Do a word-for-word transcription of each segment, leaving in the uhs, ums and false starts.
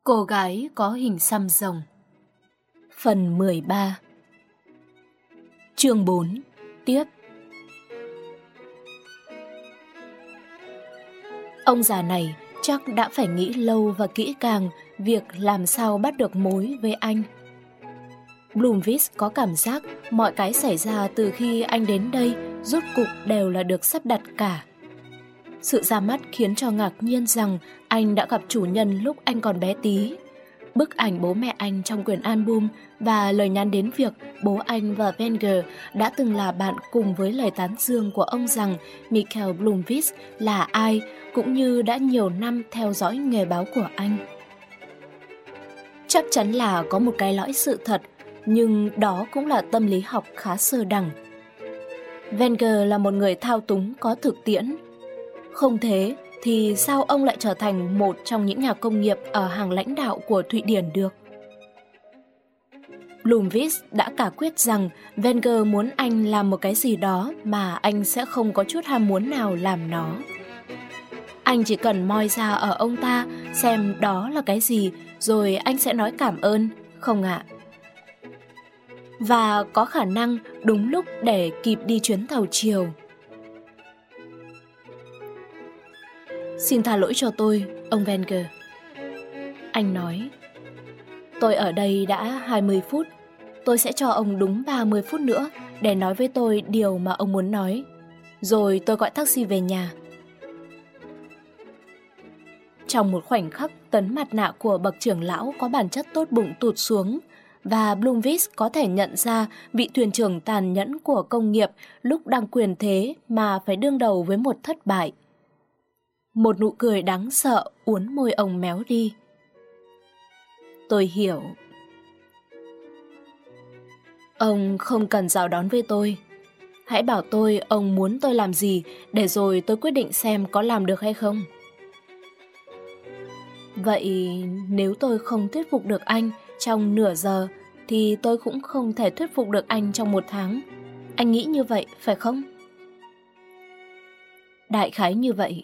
Cô gái có hình xăm rồng. Phần mười ba. Chương bốn. Tiếp. Ông già này chắc đã phải nghĩ lâu và kỹ càng việc làm sao bắt được mối với anh. Bloomfield có cảm giác mọi cái xảy ra từ khi anh đến đây rốt cục đều là được sắp đặt cả. Sự ra mắt khiến cho ngạc nhiên rằng anh đã gặp chủ nhân lúc anh còn bé tí. Bức ảnh bố mẹ anh trong quyển album và lời nhắn đến việc bố anh và Wenger đã từng là bạn, cùng với lời tán dương của ông rằng Michael Bloomfield là ai, cũng như đã nhiều năm theo dõi nghề báo của anh. Chắc chắn là có một cái lõi sự thật, nhưng đó cũng là tâm lý học khá sơ đẳng. Wenger là một người thao túng có thực tiễn. Không thế thì sao ông lại trở thành một trong những nhà công nghiệp ở hàng lãnh đạo của Thụy Điển được? Bloomfield đã cả quyết rằng Wenger muốn anh làm một cái gì đó mà anh sẽ không có chút ham muốn nào làm nó. Anh chỉ cần moi ra ở ông ta xem đó là cái gì, rồi anh sẽ nói cảm ơn, không ạ? Và có khả năng đúng lúc để kịp đi chuyến tàu chiều. Xin tha lỗi cho tôi, ông Wenger. Anh nói, tôi ở đây đã hai mươi phút. Tôi sẽ cho ông đúng ba mươi phút nữa để nói với tôi điều mà ông muốn nói. Rồi tôi gọi taxi về nhà. Trong một khoảnh khắc, tấm mặt nạ của bậc trưởng lão có bản chất tốt bụng tụt xuống, và Bloomfield có thể nhận ra vị thuyền trưởng tàn nhẫn của công nghiệp lúc đang quyền thế mà phải đương đầu với một thất bại. Một nụ cười đáng sợ uốn môi ông méo đi. Tôi hiểu. Ông không cần chào đón với tôi. Hãy bảo tôi ông muốn tôi làm gì, để rồi tôi quyết định xem có làm được hay không. Vậy nếu tôi không thuyết phục được anh trong nửa giờ, thì tôi cũng không thể thuyết phục được anh trong một tháng. Anh nghĩ như vậy, phải không? Đại khái như vậy.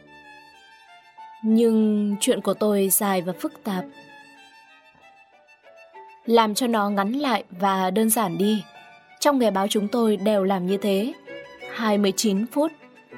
Nhưng chuyện của tôi dài và phức tạp. Làm cho nó ngắn lại và đơn giản đi. Trong nghề báo chúng tôi đều làm như thế. hai mươi chín phút.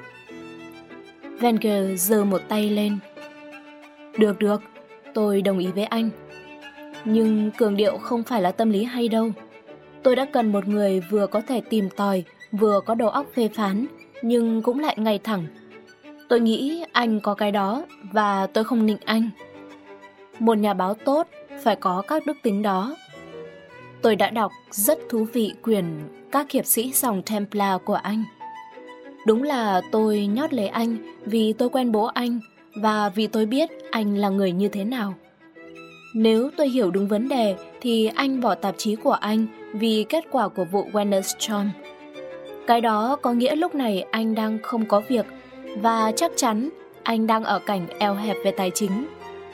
Wenger giơ một tay lên. Được được, tôi đồng ý với anh. Nhưng cường điệu không phải là tâm lý hay đâu. Tôi đã cần một người vừa có thể tìm tòi, vừa có đầu óc phê phán, nhưng cũng lại ngay thẳng. Tôi nghĩ anh có cái đó, và tôi không nịnh anh. Một nhà báo tốt phải có các đức tính đó. Tôi đã đọc rất thú vị quyển Các hiệp sĩ dòng Templar của anh. Đúng là tôi nhót lấy anh vì tôi quen bố anh, và vì tôi biết anh là người như thế nào. Nếu tôi hiểu đúng vấn đề thì anh bỏ tạp chí của anh vì kết quả của vụ Wennerstrom. Cái đó có nghĩa lúc này anh đang không có việc, và chắc chắn anh đang ở cảnh eo hẹp về tài chính.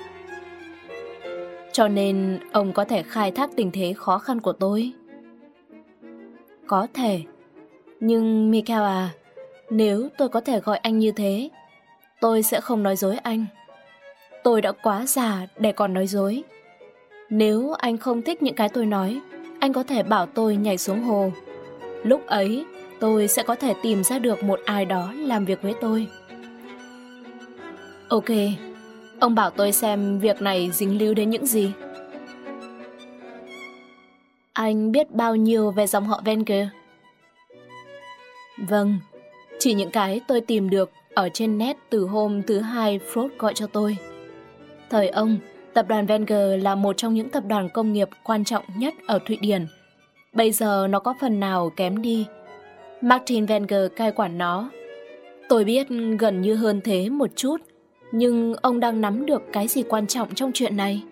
Cho nên ông có thể khai thác tình thế khó khăn của tôi. Có thể. Nhưng Michael à, nếu tôi có thể gọi anh như thế, tôi sẽ không nói dối anh. Tôi đã quá già để còn nói dối. Nếu anh không thích những cái tôi nói, anh có thể bảo tôi nhảy xuống hồ. Lúc ấy tôi sẽ có thể tìm ra được một ai đó làm việc với tôi. Ok, ông bảo tôi xem việc này dính líu đến những gì. Anh biết bao nhiêu về dòng họ Wenger? Vâng, chỉ những cái tôi tìm được ở trên net từ hôm thứ hai Freud gọi cho tôi. Thời ông, tập đoàn Wenger là một trong những tập đoàn công nghiệp quan trọng nhất ở Thụy Điển. Bây giờ nó có phần nào kém đi. Martin Wenger cai quản nó. Tôi biết gần như hơn thế một chút, nhưng ông đang nắm được cái gì quan trọng trong chuyện này?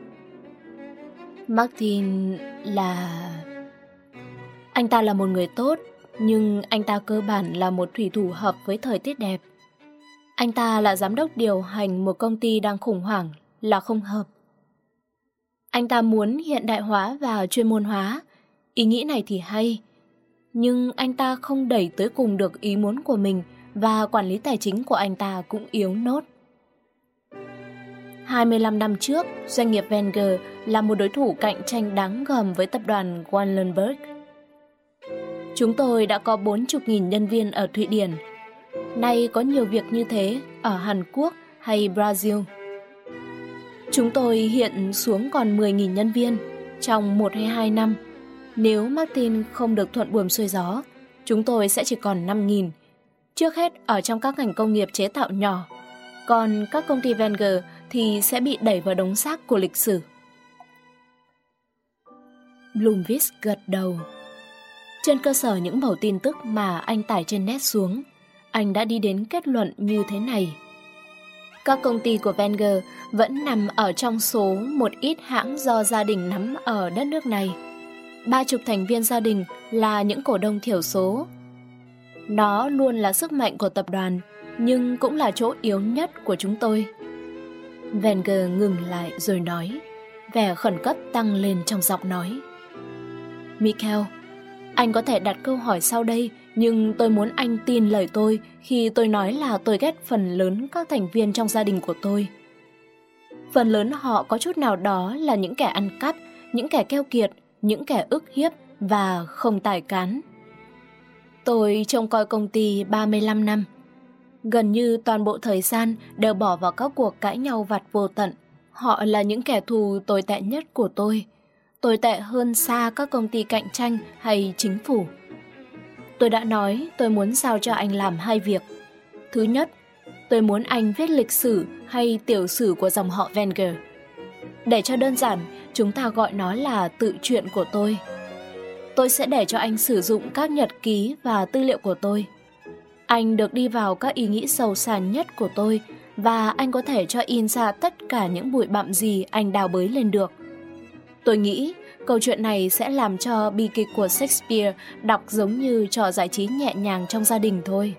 Martin là... Anh ta là một người tốt, nhưng anh ta cơ bản là một thủy thủ hợp với thời tiết đẹp. Anh ta là giám đốc điều hành một công ty đang khủng hoảng là không hợp. Anh ta muốn hiện đại hóa và chuyên môn hóa. Ý nghĩ này thì hay, nhưng anh ta không đẩy tới cùng được ý muốn của mình, và quản lý tài chính của anh ta cũng yếu nốt. hai mươi lăm năm trước, doanh nghiệp Wenger là một đối thủ cạnh tranh đáng gờm với tập đoàn Wallenberg. Chúng tôi đã có bốn mươi nghìn nhân viên ở Thụy Điển. Nay có nhiều việc như thế ở Hàn Quốc hay Brazil. Chúng tôi hiện xuống còn mười nghìn nhân viên trong một hay hai năm. Nếu Martin không được thuận buồm xuôi gió, chúng tôi sẽ chỉ còn năm nghìn. Trước hết ở trong các ngành công nghiệp chế tạo nhỏ, còn các công ty Wenger thì sẽ bị đẩy vào đống xác của lịch sử. Blomqvist gật đầu. Trên cơ sở những mẩu tin tức mà anh tải trên net xuống, anh đã đi đến kết luận như thế này. Các công ty của Wenger vẫn nằm ở trong số một ít hãng do gia đình nắm ở đất nước này. Ba chục thành viên gia đình là những cổ đông thiểu số. Nó luôn là sức mạnh của tập đoàn, nhưng cũng là chỗ yếu nhất của chúng tôi. Wenger ngừng lại rồi nói, vẻ khẩn cấp tăng lên trong giọng nói. Michael, anh có thể đặt câu hỏi sau đây, nhưng tôi muốn anh tin lời tôi khi tôi nói là tôi ghét phần lớn các thành viên trong gia đình của tôi. Phần lớn họ có chút nào đó là những kẻ ăn cắp, những kẻ keo kiệt, những kẻ ức hiếp và không tài cán. Tôi trông coi công ty ba mươi lăm năm. Gần như toàn bộ thời gian đều bỏ vào các cuộc cãi nhau vặt vô tận. Họ là những kẻ thù tồi tệ nhất của tôi. Tồi tệ hơn xa các công ty cạnh tranh hay chính phủ. Tôi đã nói tôi muốn giao cho anh làm hai việc. Thứ nhất, tôi muốn anh viết lịch sử hay tiểu sử của dòng họ Wenger. Để cho đơn giản, chúng ta gọi nó là tự truyện của tôi. Tôi sẽ để cho anh sử dụng các nhật ký và tư liệu của tôi. Anh được đi vào các ý nghĩ sâu xa nhất của tôi và anh có thể cho in ra tất cả những bụi bặm gì anh đào bới lên được. Tôi nghĩ câu chuyện này sẽ làm cho bi kịch của Shakespeare đọc giống như trò giải trí nhẹ nhàng trong gia đình thôi.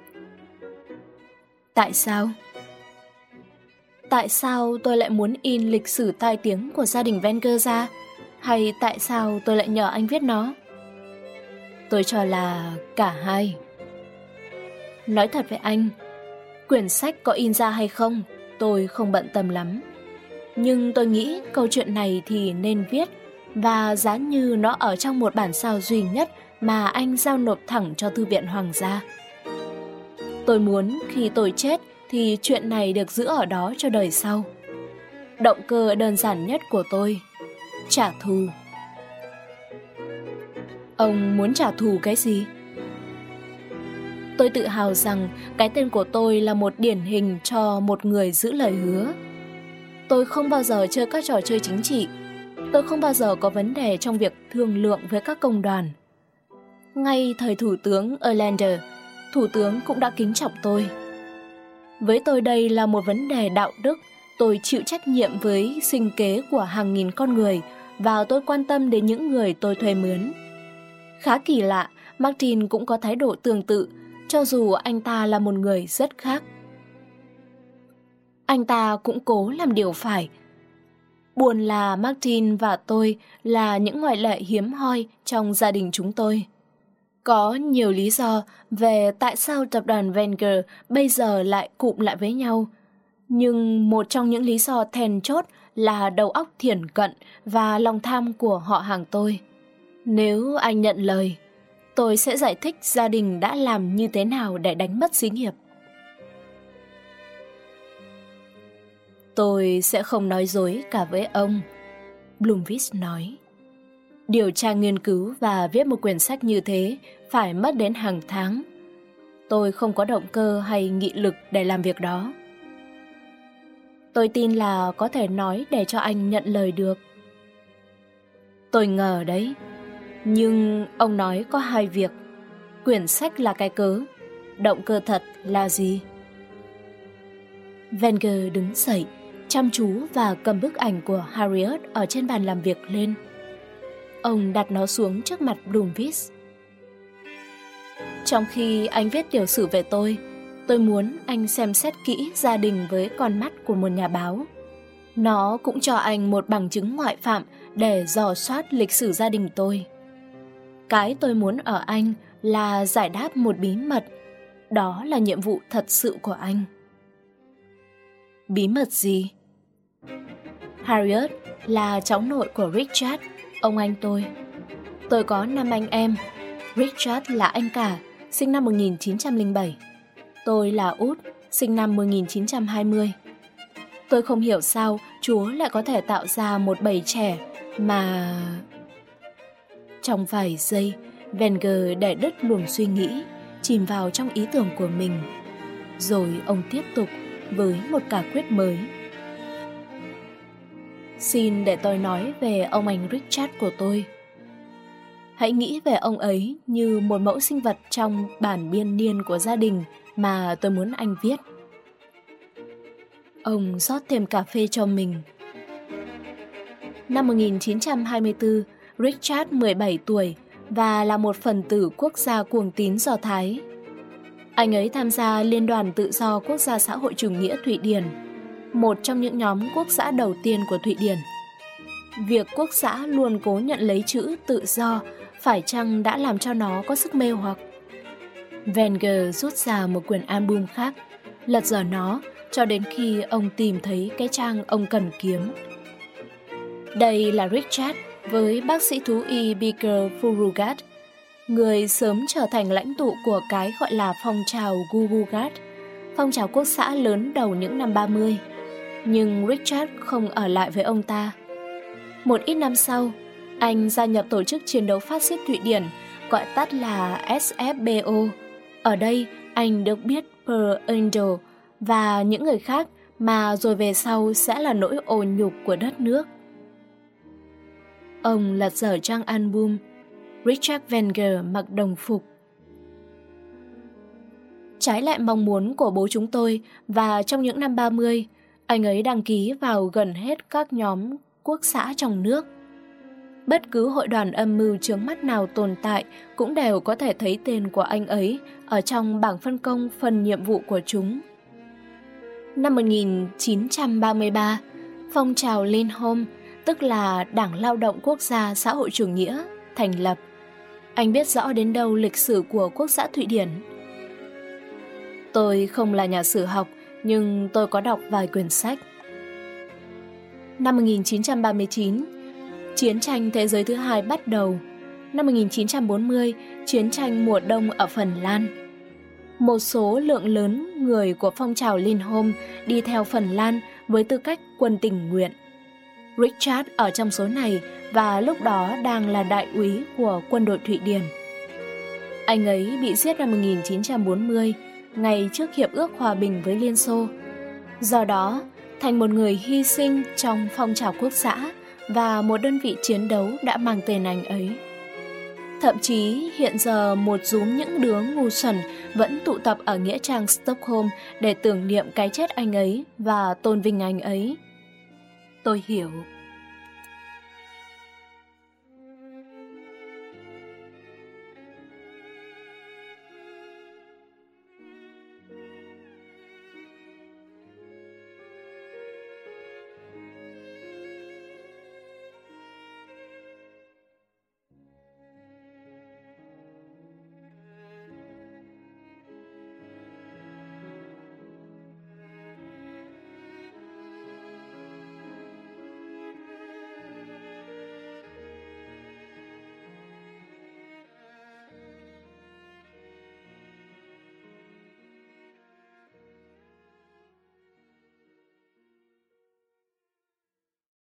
Tại sao? Tại sao tôi lại muốn in lịch sử tai tiếng của gia đình Wenger ra? Hay tại sao tôi lại nhờ anh viết nó? Tôi cho là cả hai. Nói thật với anh, quyển sách có in ra hay không, tôi không bận tâm lắm. Nhưng tôi nghĩ câu chuyện này thì nên viết, và giá như nó ở trong một bản sao duy nhất mà anh giao nộp thẳng cho Thư viện Hoàng gia. Tôi muốn khi tôi chết thì chuyện này được giữ ở đó cho đời sau. Động cơ đơn giản nhất của tôi, trả thù. Ông muốn trả thù cái gì? Tôi tự hào rằng cái tên của tôi là một điển hình cho một người giữ lời hứa. Tôi không bao giờ chơi các trò chơi chính trị. Tôi không bao giờ có vấn đề trong việc thương lượng với các công đoàn. Ngay thời Thủ tướng Erlander, Thủ tướng cũng đã kính trọng tôi. Với tôi đây là một vấn đề đạo đức. Tôi chịu trách nhiệm với sinh kế của hàng nghìn con người và tôi quan tâm đến những người tôi thuê mướn. Khá kỳ lạ, Martin cũng có thái độ tương tự, cho dù anh ta là một người rất khác. Anh ta cũng cố làm điều phải. Buồn là Martin và tôi là những ngoại lệ hiếm hoi trong gia đình chúng tôi. Có nhiều lý do về tại sao tập đoàn Wenger bây giờ lại cụm lại với nhau. Nhưng một trong những lý do then chốt là đầu óc thiển cận và lòng tham của họ hàng tôi. Nếu anh nhận lời, tôi sẽ giải thích gia đình đã làm như thế nào để đánh mất xí nghiệp. Tôi sẽ không nói dối cả với ông, Blomqvist nói. Điều tra nghiên cứu và viết một quyển sách như thế phải mất đến hàng tháng. Tôi không có động cơ hay nghị lực để làm việc đó. Tôi tin là có thể nói để cho anh nhận lời được. Tôi ngờ đấy. Nhưng ông nói có hai việc. Quyển sách là cái cớ, động cơ thật là gì? Wenger đứng dậy, chăm chú và cầm bức ảnh của Harriet ở trên bàn làm việc lên. Ông đặt nó xuống trước mặt Blomqvist. Trong khi anh viết tiểu sử về tôi, tôi muốn anh xem xét kỹ gia đình với con mắt của một nhà báo. Nó cũng cho anh một bằng chứng ngoại phạm để dò soát lịch sử gia đình tôi. Cái tôi muốn ở anh là giải đáp một bí mật. Đó là nhiệm vụ thật sự của anh. Bí mật gì? Harriet là cháu nội của Richard, ông anh tôi. Tôi có năm anh em. Richard là anh cả, sinh năm một nghìn chín trăm lẻ bảy. Tôi là út, sinh năm một nghìn chín trăm hai mươi. Tôi không hiểu sao Chúa lại có thể tạo ra một bầy trẻ mà... Trong vài giây, Wenger để đứt luồng suy nghĩ, chìm vào trong ý tưởng của mình. Rồi ông tiếp tục với một cả quyết mới. Xin để tôi nói về ông anh Richard của tôi. Hãy nghĩ về ông ấy như một mẫu sinh vật trong bản biên niên của gia đình mà tôi muốn anh viết. Ông rót thêm cà phê cho mình. Năm một nghìn chín trăm hai mươi tư, Richard mười bảy tuổi và là một phần tử quốc gia cuồng tín Do Thái. Anh ấy tham gia Liên đoàn Tự do Quốc gia xã hội chủ nghĩa Thụy Điển, một trong những nhóm quốc xã đầu tiên của Thụy Điển. Việc quốc xã luôn cố nhận lấy chữ tự do phải chăng đã làm cho nó có sức mê hoặc? Wenger rút ra một quyển album khác, lật dở nó cho đến khi ông tìm thấy cái trang ông cần kiếm. Đây là Richard với bác sĩ thú y Baker Furugat, người sớm trở thành lãnh tụ của cái gọi là phong trào Gugugat, phong trào quốc xã lớn đầu những năm ba mươi. Nhưng Richard không ở lại với ông ta. Một ít năm sau, anh gia nhập tổ chức chiến đấu phát xít Thụy Điển, gọi tắt là ét ép bê o. Ở đây, anh được biết Per Engel và những người khác mà rồi về sau sẽ là nỗi ô nhục của đất nước. Ông lật dở trang album. Richard Wenger mặc đồng phục. Trái lại mong muốn của bố chúng tôi, và trong những năm ba mươi, anh ấy đăng ký vào gần hết các nhóm quốc xã trong nước. Bất cứ hội đoàn âm mưu chướng mắt nào tồn tại cũng đều có thể thấy tên của anh ấy ở trong bảng phân công phần nhiệm vụ của chúng. Năm một nghìn chín trăm ba mươi ba, phong trào Liên Home, tức là Đảng Lao động Quốc gia Xã hội chủ nghĩa, thành lập. Anh biết rõ đến đâu lịch sử của quốc xã Thụy Điển? Tôi không là nhà sử học, nhưng tôi có đọc vài quyển sách. Năm một nghìn chín trăm ba mươi chín, chiến tranh thế giới thứ hai bắt đầu. Năm một nghìn chín trăm bốn mươi, chiến tranh mùa đông ở Phần Lan. Một số lượng lớn người của phong trào Liên Home đi theo Phần Lan với tư cách quân tình nguyện. Richard ở trong số này và lúc đó đang là đại úy của quân đội Thụy Điển. Anh ấy bị giết năm một nghìn chín trăm bốn mươi, ngày trước hiệp ước hòa bình với Liên Xô. Do đó, thành một người hy sinh trong phong trào quốc xã và một đơn vị chiến đấu đã mang tên anh ấy. Thậm chí hiện giờ một dúm những đứa ngu xuẩn vẫn tụ tập ở nghĩa trang Stockholm để tưởng niệm cái chết anh ấy và tôn vinh anh ấy. Tôi hiểu.